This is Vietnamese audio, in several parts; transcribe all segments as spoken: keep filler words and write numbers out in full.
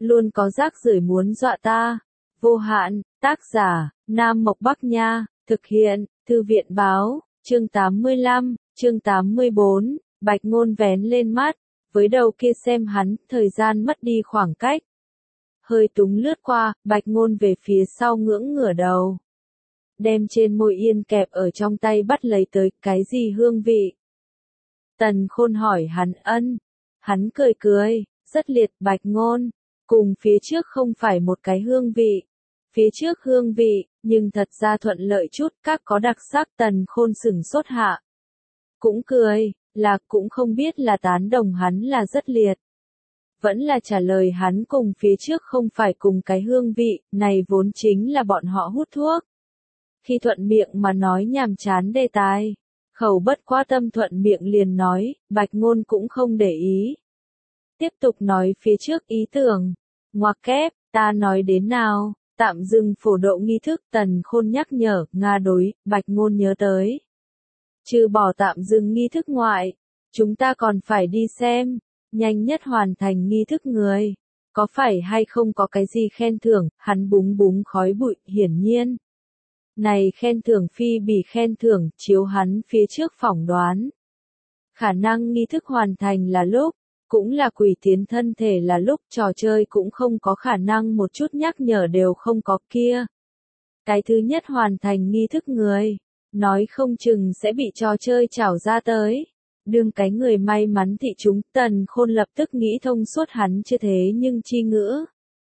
luôn có rác rưởi muốn dọa ta. Vô hạn, tác giả, Nam Mộc Bắc Nha, thực hiện, Thư viện Báo, chương tám mươi lăm, chương tám mươi bốn, Bạch Ngôn vén lên mắt, với đầu kia xem hắn, thời gian mất đi khoảng cách. Hơi túng lướt qua, Bạch Ngôn về phía sau ngưỡng ngửa đầu. Đem trên môi yên kẹp ở trong tay bắt lấy tới, cái gì hương vị? Tần Khôn hỏi hắn ân. Hắn cười cười, rất liệt, Bạch Ngôn. Cùng phía trước không phải một cái hương vị. Phía trước hương vị, nhưng thật ra thuận lợi chút, các có đặc sắc. Tần Khôn sửng sốt hạ. Cũng cười, là cũng không biết là tán đồng hắn là rất liệt. Vẫn là trả lời hắn cùng phía trước không phải cùng cái hương vị, này vốn chính là bọn họ hút thuốc. Khi thuận miệng mà nói nhàm chán đề tài, khẩu bất quá tâm thuận miệng liền nói, Bạch Ngôn cũng không để ý. Tiếp tục nói phía trước ý tưởng, ngoặc kép, ta nói đến nào, tạm dừng phổ độ nghi thức. Tần Khôn nhắc nhở, Nga đối, Bạch Ngôn nhớ tới. Trừ bỏ tạm dừng nghi thức ngoại, chúng ta còn phải đi xem, nhanh nhất hoàn thành nghi thức người. Có phải hay không có cái gì khen thưởng, hắn búng búng khói bụi, hiển nhiên. Này khen thưởng phi bỉ khen thưởng, chiếu hắn phía trước phỏng đoán. Khả năng nghi thức hoàn thành là lúc, cũng là quỷ tiến thân thể là lúc, trò chơi cũng không có khả năng một chút nhắc nhở đều không có kia. Cái thứ nhất hoàn thành nghi thức người, nói không chừng sẽ bị trò chơi trảo ra tới. Đương cái người may mắn thị chúng. Tần Khôn lập tức nghĩ thông suốt hắn chưa thế nhưng chi ngữ.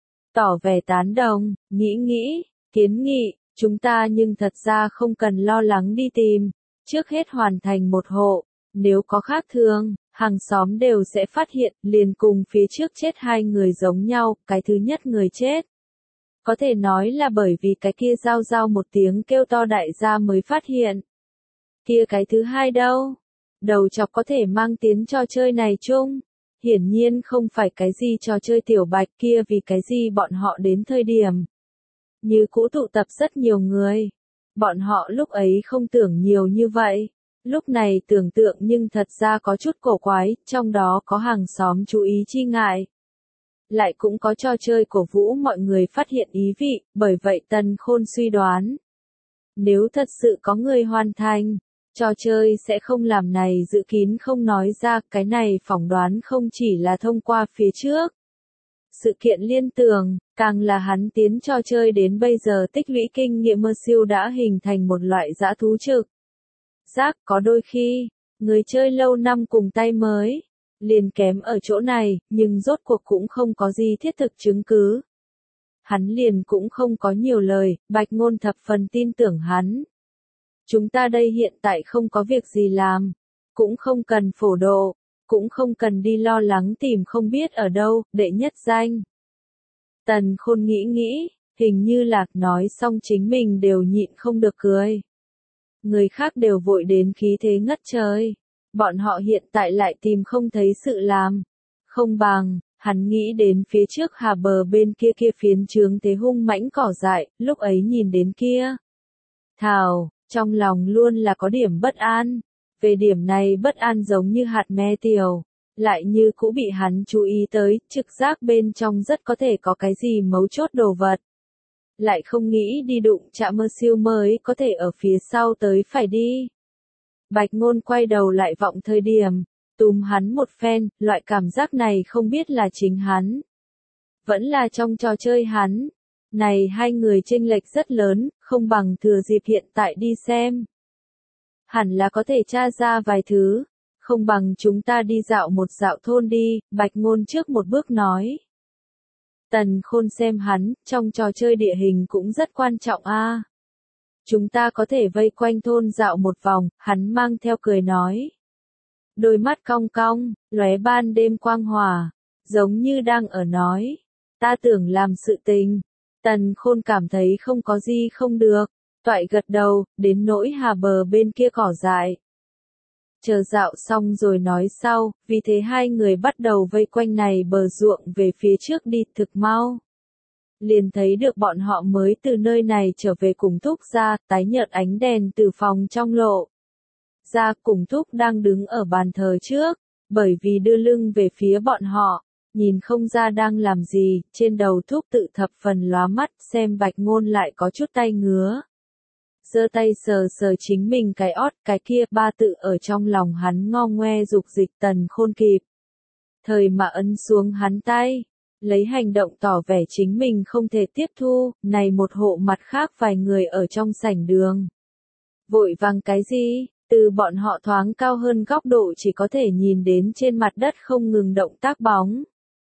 Tỏ vẻ tán đồng, nghĩ nghĩ, kiến nghị, chúng ta nhưng thật ra không cần lo lắng đi tìm. Trước hết hoàn thành một hộ, nếu có khác thường, hàng xóm đều sẽ phát hiện, liền cùng phía trước chết hai người giống nhau, cái thứ nhất người chết. Có thể nói là bởi vì cái kia giao giao một tiếng kêu to đại gia mới phát hiện. Kia cái thứ hai đâu? Đầu chọc có thể mang tiến trò chơi này chung. Hiển nhiên không phải cái gì trò chơi tiểu bạch kia vì cái gì bọn họ đến thời điểm. Như cũ tụ tập rất nhiều người. Bọn họ lúc ấy không tưởng nhiều như vậy. Lúc này tưởng tượng nhưng thật ra có chút cổ quái, trong đó có hàng xóm chú ý chi ngại. Lại cũng có trò chơi cổ vũ mọi người phát hiện ý vị, bởi vậy Tần Khôn suy đoán. Nếu thật sự có người hoàn thành, trò chơi sẽ không làm này dự kín không nói ra, cái này phỏng đoán không chỉ là thông qua phía trước. Sự kiện liên tưởng, càng là hắn tiến trò chơi đến bây giờ tích lũy kinh nghiệm mơ siêu đã hình thành một loại dã thú trực. Giác có đôi khi, người chơi lâu năm cùng tay mới, liền kém ở chỗ này, nhưng rốt cuộc cũng không có gì thiết thực chứng cứ. Hắn liền cũng không có nhiều lời, Bạch Ngôn thập phần tin tưởng hắn. Chúng ta đây hiện tại không có việc gì làm, cũng không cần phổ độ, cũng không cần đi lo lắng tìm không biết ở đâu, đệ nhất danh. Tần Khôn nghĩ nghĩ, hình như là nói xong chính mình đều nhịn không được cười. Người khác đều vội đến khí thế ngất trời. Bọn họ hiện tại lại tìm không thấy sự làm. Không bằng, hắn nghĩ đến phía trước hà bờ bên kia kia phiến trướng thế hung mãnh cỏ dại, lúc ấy nhìn đến kia. Thảo, trong lòng luôn là có điểm bất an. Về điểm này bất an giống như hạt me tiểu. Lại như cũ bị hắn chú ý tới, trực giác bên trong rất có thể có cái gì mấu chốt đồ vật. Lại không nghĩ đi đụng chạm mơ siêu mới có thể ở phía sau tới phải đi. Bạch Ngôn quay đầu lại vọng thời điểm, túm hắn một phen, loại cảm giác này không biết là chính hắn. Vẫn là trong trò chơi hắn. Này hai người chênh lệch rất lớn, không bằng thừa dịp hiện tại đi xem. Hẳn là có thể tra ra vài thứ, không bằng chúng ta đi dạo một dạo thôn đi, Bạch Ngôn trước một bước nói. Tần Khôn xem hắn, trong trò chơi địa hình cũng rất quan trọng a. À. Chúng ta có thể vây quanh thôn dạo một vòng, hắn mang theo cười nói. Đôi mắt cong cong, lóe ban đêm quang hòa, giống như đang ở nói. Ta tưởng làm sự tình. Tần Khôn cảm thấy không có gì không được, toại gật đầu, đến nỗi hà bờ bên kia cỏ dại. Chờ dạo xong rồi nói sau, vì thế hai người bắt đầu vây quanh này bờ ruộng về phía trước đi thực mau. Liền thấy được bọn họ mới từ nơi này trở về cùng Thúc ra, tái nhợt ánh đèn từ phòng trong lộ. Ra cùng Thúc đang đứng ở bàn thờ trước, bởi vì đưa lưng về phía bọn họ, nhìn không ra đang làm gì, trên đầu thuốc tự thập phần lóa mắt, xem Bạch Ngôn lại có chút tay ngứa. Giơ tay sờ sờ chính mình cái ót, cái kia ba tự ở trong lòng hắn ngo ngoe dục dịch Tần Khôn kịp. Thời mà ấn xuống hắn tay, lấy hành động tỏ vẻ chính mình không thể tiếp thu, này một hộ mặt khác vài người ở trong sảnh đường. Vội vàng cái gì, từ bọn họ thoáng cao hơn góc độ chỉ có thể nhìn đến trên mặt đất không ngừng động tác bóng.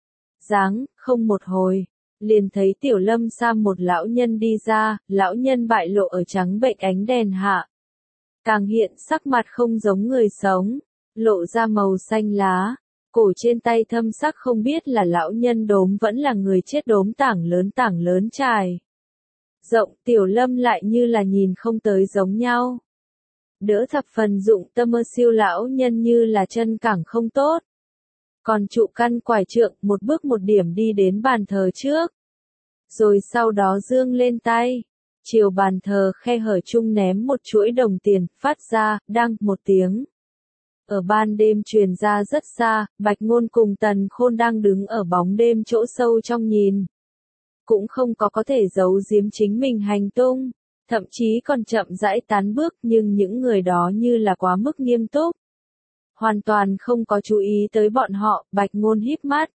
Dáng, không một hồi, liền thấy Tiểu Lâm Sam một lão nhân đi ra, lão nhân bại lộ ở trắng bệnh ánh đèn hạ. Càng hiện sắc mặt không giống người sống, lộ ra màu xanh lá, cổ trên tay thâm sắc không biết là lão nhân đốm vẫn là người chết đốm tảng lớn tảng lớn trải. Rộng Tiểu Lâm lại như là nhìn không tới giống nhau. Đỡ thập phần dụng tâm mơ siêu lão nhân như là chân cẳng không tốt. Còn trụ căn quải trượng một bước một điểm đi đến bàn thờ trước. Rồi sau đó dương lên tay. Chiều bàn thờ khe hở chung ném một chuỗi đồng tiền, phát ra, đăng, một tiếng. Ở ban đêm truyền ra rất xa, Bạch Ngôn cùng Tần Khôn đang đứng ở bóng đêm chỗ sâu trong nhìn. Cũng không có có thể giấu giếm chính mình hành tung, thậm chí còn chậm rãi tán bước, nhưng những người đó như là quá mức nghiêm túc. Hoàn toàn không có chú ý tới bọn họ, Bạch Ngôn híp mắt.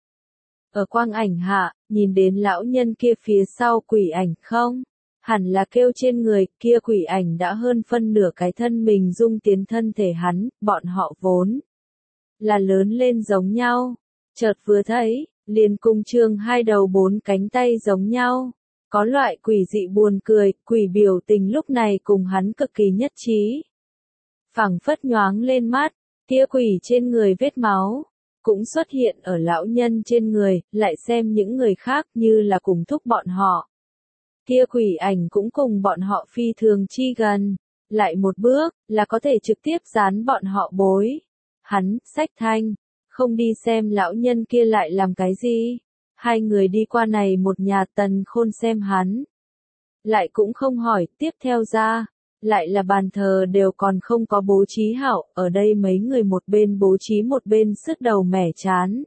Ở quang ảnh hạ, nhìn đến lão nhân kia phía sau quỷ ảnh không? Hẳn là kêu trên người, kia quỷ ảnh đã hơn phân nửa cái thân mình dung tiến thân thể hắn, bọn họ vốn là lớn lên giống nhau. Chợt vừa thấy, liền cùng trường hai đầu bốn cánh tay giống nhau. Có loại quỷ dị buồn cười, quỷ biểu tình lúc này cùng hắn cực kỳ nhất trí. Phảng phất nhoáng lên mắt, tia quỷ trên người vết máu, cũng xuất hiện ở lão nhân trên người, lại xem những người khác như là cùng thúc bọn họ. Tia quỷ ảnh cũng cùng bọn họ phi thường chi gần, lại một bước, là có thể trực tiếp dán bọn họ bối. Hắn, Sách Thanh, không đi xem lão nhân kia lại làm cái gì. Hai người đi qua này một nhà Tần Khôn xem hắn. Lại cũng không hỏi, tiếp theo ra, lại là bàn thờ đều còn không có bố trí hảo, ở đây mấy người một bên bố trí một bên sứt đầu mẻ chán.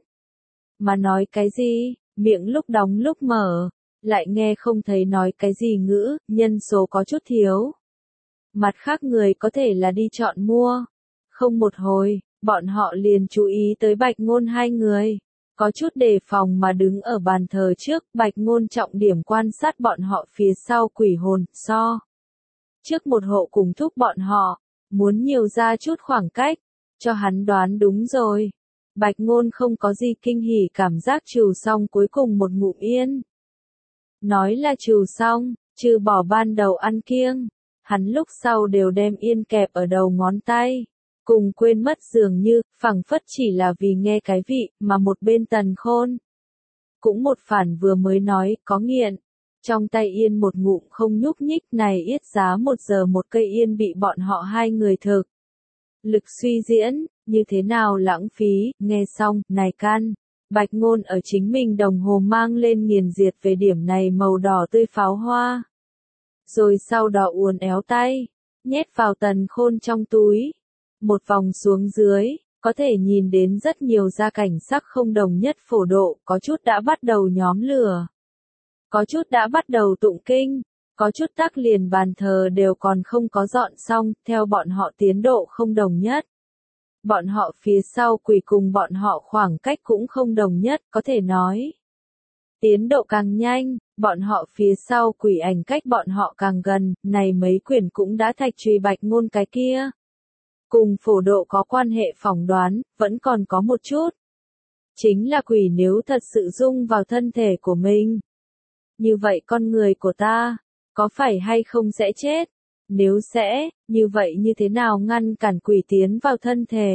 Mà nói cái gì, miệng lúc đóng lúc mở, lại nghe không thấy nói cái gì ngữ, nhân số có chút thiếu. Mặt khác người có thể là đi chọn mua. Không một hồi, bọn họ liền chú ý tới Bạch Ngôn hai người. Có chút đề phòng mà đứng ở bàn thờ trước, Bạch Ngôn trọng điểm quan sát bọn họ phía sau quỷ hồn, so. Trước một hộ cùng thúc bọn họ, muốn nhiều ra chút khoảng cách, cho hắn đoán đúng rồi. Bạch Ngôn không có gì kinh hỉ cảm giác trừ xong cuối cùng một ngụm yên. Nói là trừ xong, trừ bỏ ban đầu ăn kiêng, hắn lúc sau đều đem yên kẹp ở đầu ngón tay. Cùng quên mất dường như, phảng phất chỉ là vì nghe cái vị, mà một bên Tần Khôn. Cũng một phản vừa mới nói, có nghiện. Trong tay yên một ngụm không nhúc nhích này yết giá một giờ một cây yên bị bọn họ hai người thực. Lực suy diễn, như thế nào lãng phí, nghe xong, này can. Bạch Ngôn ở chính mình đồng hồ mang lên nghiền diệt về điểm này màu đỏ tươi pháo hoa. Rồi sau đó uốn éo tay, nhét vào Tần Khôn trong túi. Một vòng xuống dưới, có thể nhìn đến rất nhiều gia cảnh sắc không đồng nhất phổ độ, có chút đã bắt đầu nhóm lửa. Có chút đã bắt đầu tụng kinh, có chút tác liền bàn thờ đều còn không có dọn xong, theo bọn họ tiến độ không đồng nhất. Bọn họ phía sau quỷ cùng bọn họ khoảng cách cũng không đồng nhất, có thể nói. Tiến độ càng nhanh, bọn họ phía sau quỷ ảnh cách bọn họ càng gần, này mấy quyển cũng đã thạch truy Bạch Ngôn cái kia. Cùng phổ độ có quan hệ phỏng đoán, vẫn còn có một chút. Chính là quỷ nếu thật sự dung vào thân thể của mình. Như vậy con người của ta, có phải hay không sẽ chết? Nếu sẽ, như vậy như thế nào ngăn cản quỷ tiến vào thân thể?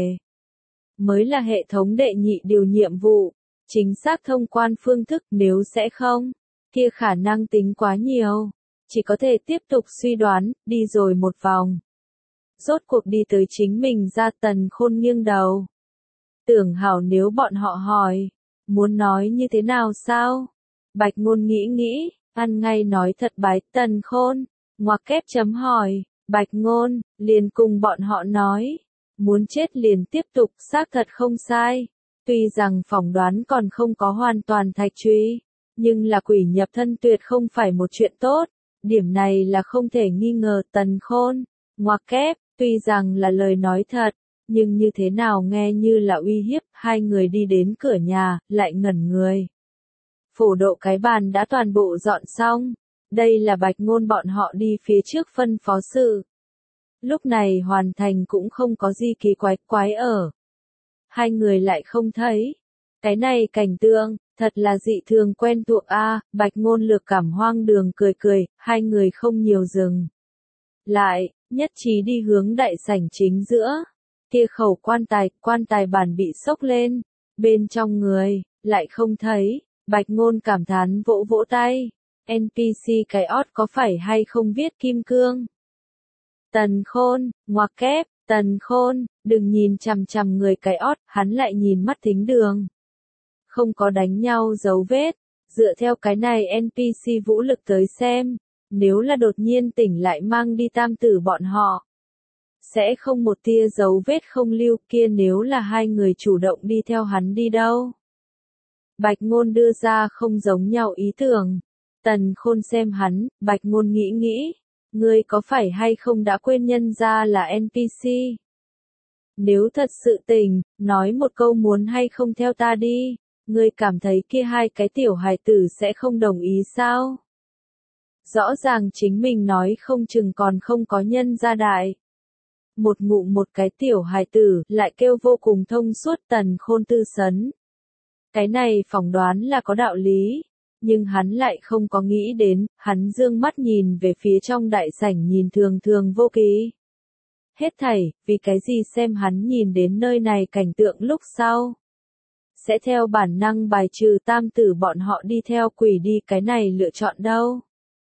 Mới là hệ thống đệ nhị điều nhiệm vụ. Chính xác thông quan phương thức, nếu sẽ không, kia khả năng tính quá nhiều. Chỉ có thể tiếp tục suy đoán, đi rồi một vòng. Rốt cuộc đi tới chính mình ra Tần Khôn nghiêng đầu. Tưởng hảo nếu bọn họ hỏi, muốn nói như thế nào sao? Bạch Ngôn nghĩ nghĩ, ăn ngay nói thật bái Tần Khôn, ngoặc kép chấm hỏi, Bạch Ngôn, liền cùng bọn họ nói, muốn chết liền tiếp tục, xác thật không sai. Tuy rằng phỏng đoán còn không có hoàn toàn thạch truy, nhưng là quỷ nhập thân tuyệt không phải một chuyện tốt. Điểm này là không thể nghi ngờ. Tần Khôn, ngoặc kép, tuy rằng là lời nói thật, nhưng như thế nào nghe như là uy hiếp. Hai người đi đến cửa nhà, lại ngẩn người. Phổ độ cái bàn đã toàn bộ dọn xong. Đây là Bạch Ngôn bọn họ đi phía trước phân phó sự. Lúc này hoàn thành cũng không có gì kỳ quái quái ở. Hai người lại không thấy. Cái này cảnh tượng, thật là dị thường quen thuộc a. À, Bạch Ngôn lược cảm hoang đường cười cười, hai người không nhiều dừng. Lại, nhất trí đi hướng đại sảnh chính giữa. Kia khẩu quan tài, quan tài bàn bị xốc lên. Bên trong người, lại không thấy. Bạch Ngôn cảm thán vỗ vỗ tay. en pê xê cái ót có phải hay không viết kim cương? Tần Khôn, ngoặc kép, Tần Khôn, đừng nhìn chằm chằm người cái ót, hắn lại nhìn mắt thính đường. Không có đánh nhau dấu vết, dựa theo cái này en pê xê vũ lực tới xem, nếu là đột nhiên tỉnh lại mang đi tam tử bọn họ. Sẽ không một tia dấu vết không lưu kia nếu là hai người chủ động đi theo hắn đi đâu. Bạch Ngôn đưa ra không giống nhau ý tưởng. Tần Khôn xem hắn, Bạch Ngôn nghĩ nghĩ. Ngươi có phải hay không đã quên nhân ra là en pê xê? Nếu thật sự tình, nói một câu muốn hay không theo ta đi, ngươi cảm thấy kia hai cái tiểu hài tử sẽ không đồng ý sao? Rõ ràng chính mình nói không chừng còn không có nhân gia đại. Một ngụm một cái tiểu hài tử, lại kêu vô cùng thông suốt. Tần Khôn tư sấn. Cái này phỏng đoán là có đạo lý. Nhưng hắn lại không có nghĩ đến, hắn dương mắt nhìn về phía trong đại sảnh nhìn thường thường vô ký. Hết thảy, vì cái gì xem hắn nhìn đến nơi này cảnh tượng lúc sau. Sẽ theo bản năng bài trừ tam tử bọn họ đi theo quỷ đi cái này lựa chọn đâu.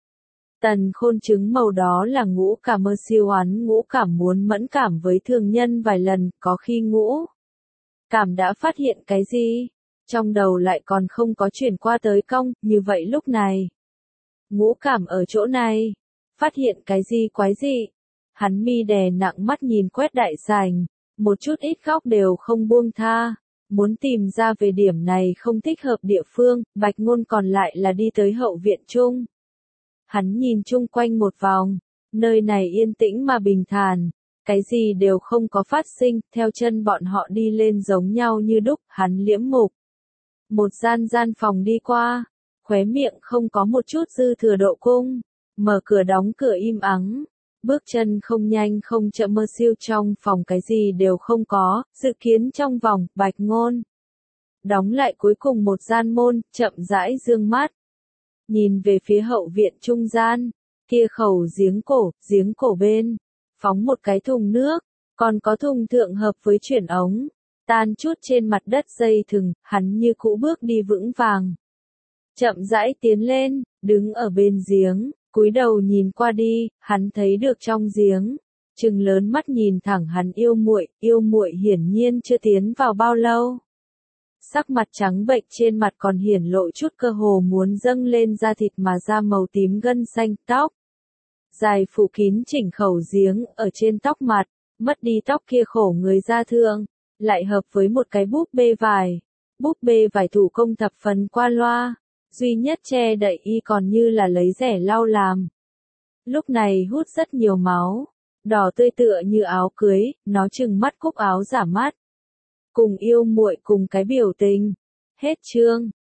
Tần Khôn chứng màu đó là ngũ cảm mơ siêu oán ngũ cảm muốn mẫn cảm với thường nhân vài lần, có khi ngũ cảm đã phát hiện cái gì. Trong đầu lại còn không có chuyển qua tới cong, như vậy lúc này. Ngũ cảm ở chỗ này. Phát hiện cái gì quái gì. Hắn mi đè nặng mắt nhìn quét đại sảnh. Một chút ít góc đều không buông tha. Muốn tìm ra về điểm này không thích hợp địa phương, Bạch Ngôn còn lại là đi tới hậu viện chung. Hắn nhìn chung quanh một vòng. Nơi này yên tĩnh mà bình thản. Cái gì đều không có phát sinh, theo chân bọn họ đi lên giống nhau như đúc, hắn liễm mục. Một gian gian phòng đi qua, khóe miệng không có một chút dư thừa độ cung, mở cửa đóng cửa im ắng, bước chân không nhanh không chậm mơ siêu trong phòng cái gì đều không có, dự kiến trong vòng, Bạch Ngôn. Đóng lại cuối cùng một gian môn, chậm rãi dương mắt. Nhìn về phía hậu viện trung gian, kia khẩu giếng cổ, giếng cổ bên, phóng một cái thùng nước, còn có thùng thượng hợp với chuyển ống. Tan chút trên mặt đất dây thừng, hắn như cũ bước đi vững vàng. Chậm rãi tiến lên, đứng ở bên giếng, cúi đầu nhìn qua đi, hắn thấy được trong giếng. Trừng lớn mắt nhìn thẳng hắn yêu muội, yêu muội hiển nhiên chưa tiến vào bao lâu. Sắc mặt trắng bệch trên mặt còn hiển lộ chút cơ hồ muốn dâng lên da thịt mà da màu tím gân xanh tóc. Dài phủ kín chỉnh khẩu giếng ở trên tóc mặt, mất đi tóc kia khổ người da thương. Lại hợp với một cái búp bê vải. Búp bê vải thủ công thập phần qua loa. Duy nhất che đậy y còn như là lấy rẻ lau làm. Lúc này hút rất nhiều máu. Đỏ tươi tựa như áo cưới, nó trừng mắt cúc áo giả mắt. Cùng yêu muội cùng cái biểu tình. Hết chương.